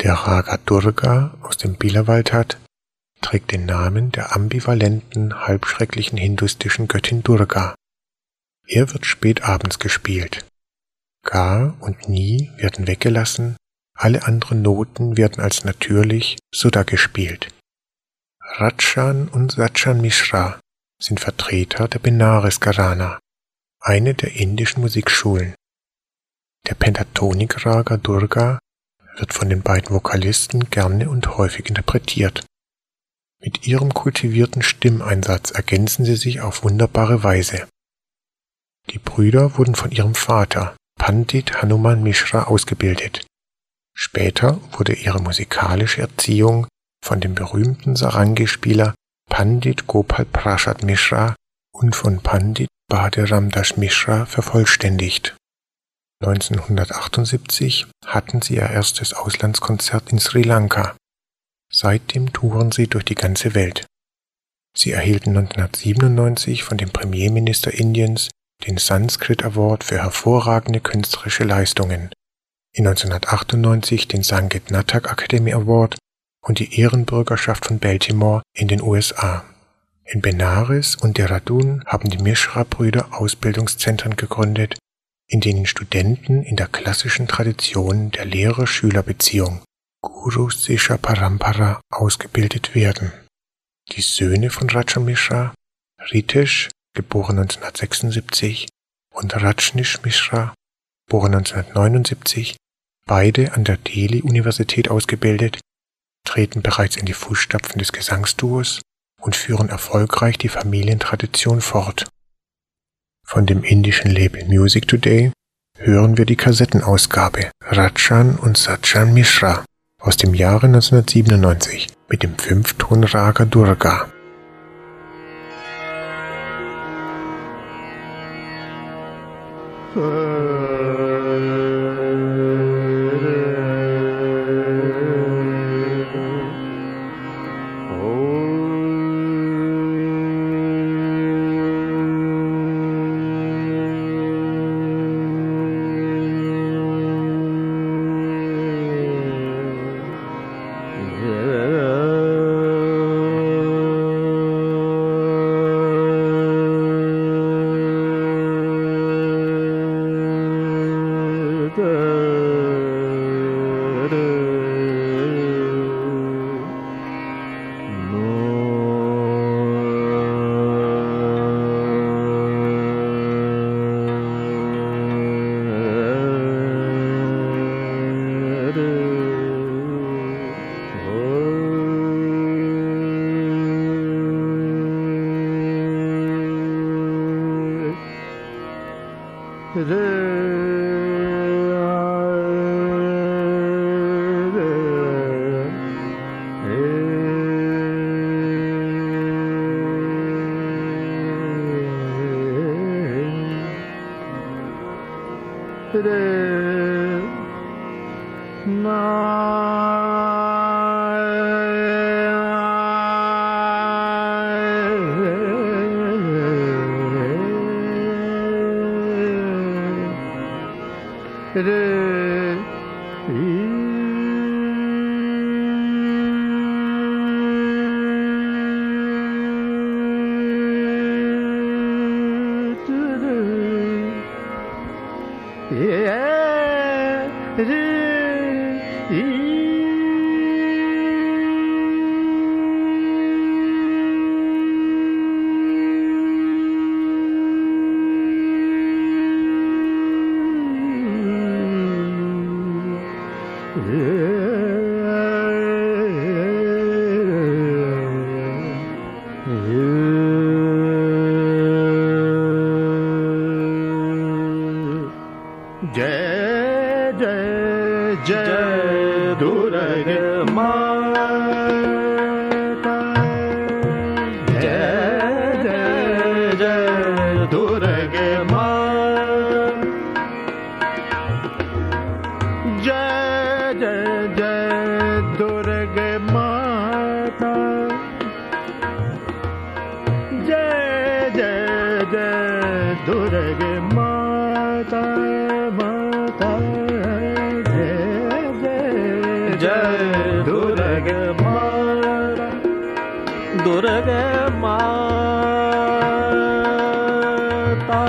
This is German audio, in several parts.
Der Raga Durga aus dem Bilawaltat trägt den Namen der ambivalenten, halbschrecklichen hinduistischen Göttin Durga. Er wird spät abends gespielt. Ga und Ni werden weggelassen, alle anderen Noten werden als natürlich Sudha gespielt. Rajan und Sachan Mishra sind Vertreter der Benares Gharana, eine der indischen Musikschulen. Der Pentatonik Raga Durga wird von den beiden Vokalisten gerne und häufig interpretiert. Mit ihrem kultivierten Stimmeinsatz ergänzen sie sich auf wunderbare Weise. Die Brüder wurden von ihrem Vater, Pandit Hanuman Mishra, ausgebildet. Später wurde ihre musikalische Erziehung von dem berühmten Sarangi-Spieler Pandit Gopal Prasad Mishra und von Pandit Bhadram Das Mishra vervollständigt. 1978 hatten sie ihr erstes Auslandskonzert in Sri Lanka. Seitdem touren sie durch die ganze Welt. Sie erhielten 1997 von dem Premierminister Indiens den Sanskrit Award für hervorragende künstlerische Leistungen, in 1998 den Sangeet Natak Academy Award und die Ehrenbürgerschaft von Baltimore in den USA. In Benares und Dehradun haben die Mishra-Brüder Ausbildungszentren gegründet, in denen Studenten in der klassischen Tradition der Lehrer-Schüler-Beziehung Guru-Sisha Parampara ausgebildet werden. Die Söhne von Rajan Mishra, Ritesh, geboren 1976, und Rajneesh Mishra, geboren 1979, beide an der Delhi-Universität ausgebildet, treten bereits in die Fußstapfen des Gesangsduos und führen erfolgreich die Familientradition fort. Von dem indischen Label Music Today hören wir die Kassettenausgabe Rajan und Sachan Mishra aus dem Jahre 1997 mit dem Fünfton Raga Durga. जय दुर्गे माता दुर्गे माता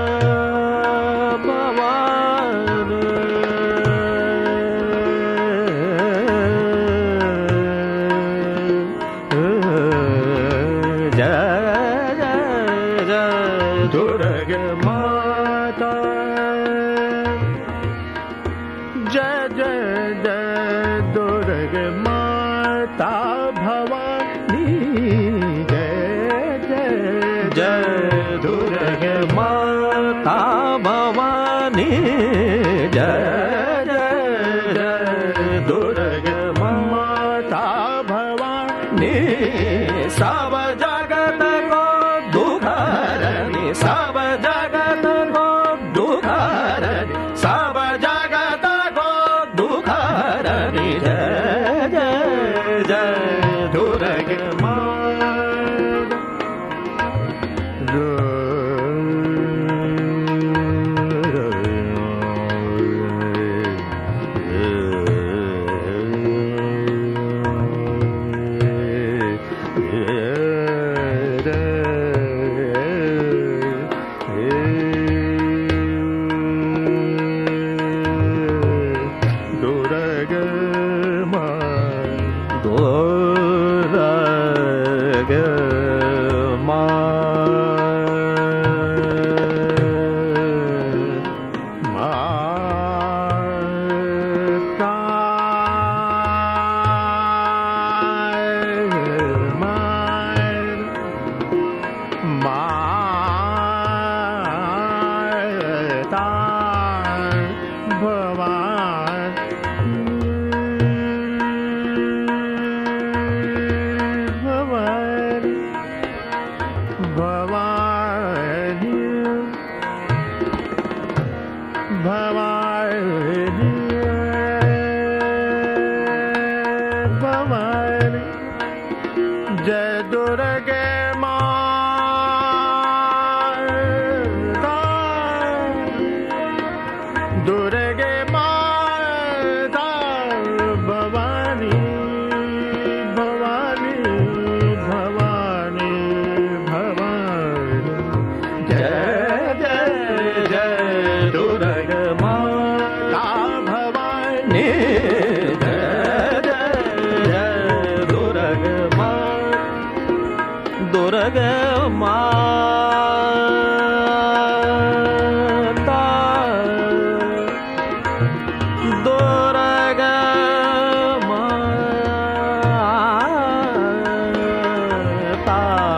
भवानी जय जय जय दुर्गे माता जय जय जय दुर्गे माता भवानी जय जय जय दुर्गे माता भवानी जय जय जय दुर्गे माता भवानी सब जगत को दुख हरनी सब जगत को दुख हरनी सब जगत को दुख हरनी जय जय जय दुर्गे माता जय दुर्गे माता दुर्गे माता भवानी भवानी भवानी भवानी जय जय जय दुर्गे माता भवानी दुर्गे माता दुर्गे माता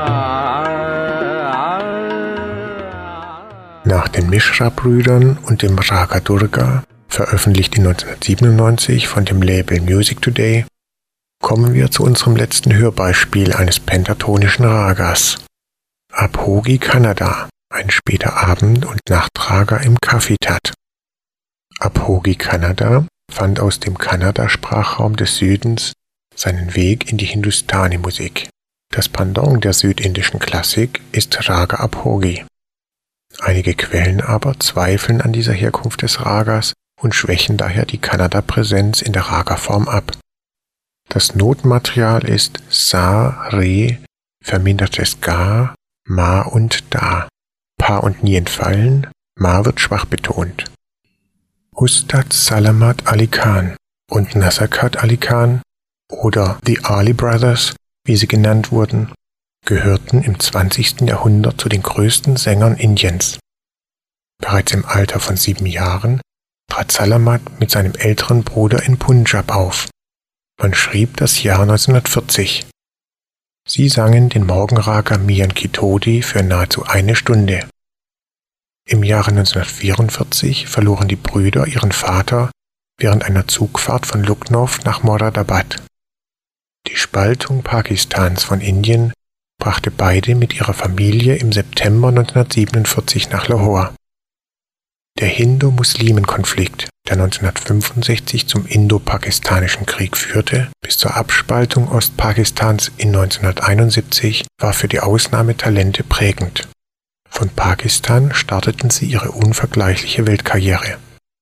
Nach den Mishra-Brüdern und dem Raga Durga, veröffentlicht in 1997 von dem Label Music Today, kommen wir zu unserem letzten Hörbeispiel eines pentatonischen Ragas. Abhogi Kannada, ein später Abend- und Nachtrager im Kafitat. Abhogi Kannada fand aus dem Kannada-Sprachraum des Südens seinen Weg in die Hindustani-Musik. Das Pendant der südindischen Klassik ist Raga Abhogi. Einige Quellen aber zweifeln an dieser Herkunft des Ragas und schwächen daher die Kannada-Präsenz in der Raga-Form ab. Das Notenmaterial ist Sa, Re, vermindertes Ga, Ma und Da. Pa und Nie entfallen, Ma wird schwach betont. Ustad Salamat Ali Khan und Nasakat Ali Khan oder The Ali Brothers, wie sie genannt wurden, gehörten im 20. Jahrhundert zu den größten Sängern Indiens. Bereits im Alter von 7 Jahren trat Salamat mit seinem älteren Bruder in Punjab auf. Man schrieb das Jahr 1940. Sie sangen den Morgenraga Mian Ki Todi für nahezu 1 Stunde. Im Jahre 1944 verloren die Brüder ihren Vater während einer Zugfahrt von Lucknow nach Moradabad. Die Spaltung Pakistans von Indien brachte beide mit ihrer Familie im September 1947 nach Lahore. Der Hindu-Muslimen-Konflikt, der 1965 zum Indo-Pakistanischen Krieg führte, bis zur Abspaltung Ostpakistans in 1971, war für die Ausnahmetalente prägend. Von Pakistan starteten sie ihre unvergleichliche Weltkarriere.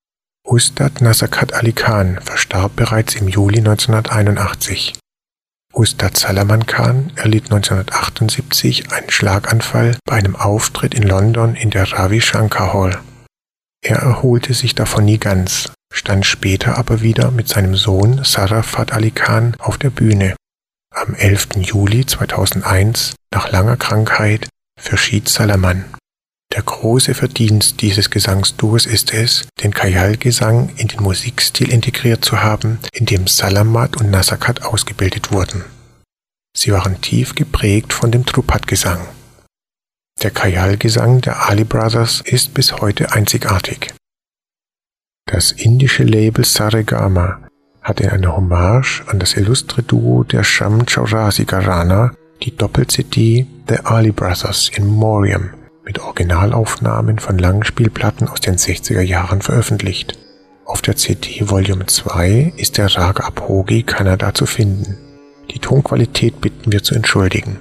Ustad Nasakat Ali Khan verstarb bereits im Juli 1981. Ustad Salaman Khan erlitt 1978 einen Schlaganfall bei einem Auftritt in London in der Ravi Shankar Hall. Er erholte sich davon nie ganz, stand später aber wieder mit seinem Sohn Sarafat Ali Khan auf der Bühne. Am 11. Juli 2001, nach langer Krankheit, verschied Salaman. Der große Verdienst dieses Gesangsduos ist es, den Khyal-Gesang in den Musikstil integriert zu haben, in dem Salamat und Nasakat ausgebildet wurden. Sie waren tief geprägt von dem Dhrupad-Gesang. Der Khyal-Gesang der Ali Brothers ist bis heute einzigartig. Das indische Label Saregama hat in einer Hommage an das illustre Duo der Sham Chaurasi Gharana die Doppel-CD The Ali Brothers in Memoriam mit Originalaufnahmen von Langspielplatten aus den 60er Jahren veröffentlicht. Auf der CD Volume 2 ist der Raga Abhogi Kannada zu finden. Die Tonqualität bitten wir zu entschuldigen.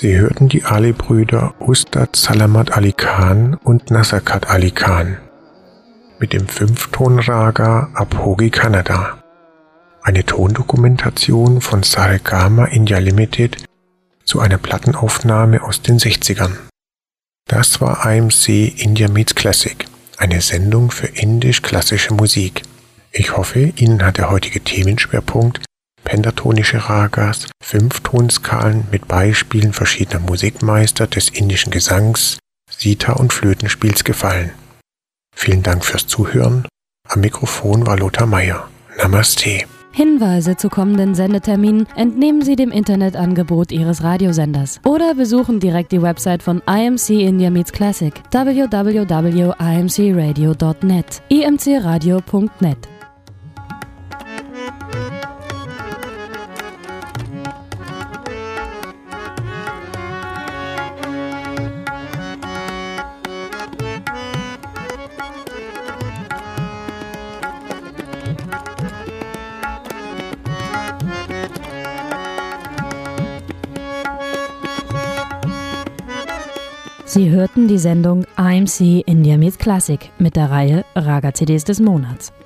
Sie hörten die Ali-Brüder Ustad Salamat Ali Khan und Nasakat Ali Khan mit dem 5-Ton-Raga Abhogi Kannada, eine Tondokumentation von Saregama India Limited zu einer Plattenaufnahme aus den 60ern. Das war IMC India Meets Classic, eine Sendung für indisch-klassische Musik. Ich hoffe, Ihnen hat der heutige Themenschwerpunkt pentatonische Ragas, 5-Tonskalen mit Beispielen verschiedener Musikmeister des indischen Gesangs, Sitar und Flötenspiels gefallen. Vielen Dank fürs Zuhören. Am Mikrofon war Lothar Meier. Namaste. Hinweise zu kommenden Sendeterminen entnehmen Sie dem Internetangebot Ihres Radiosenders oder besuchen direkt die Website von IMC India Meets Classic www.imcradio.net, imcradio.net. Sie hörten die Sendung IMC India Meets Classic mit der Reihe Raga CDs des Monats.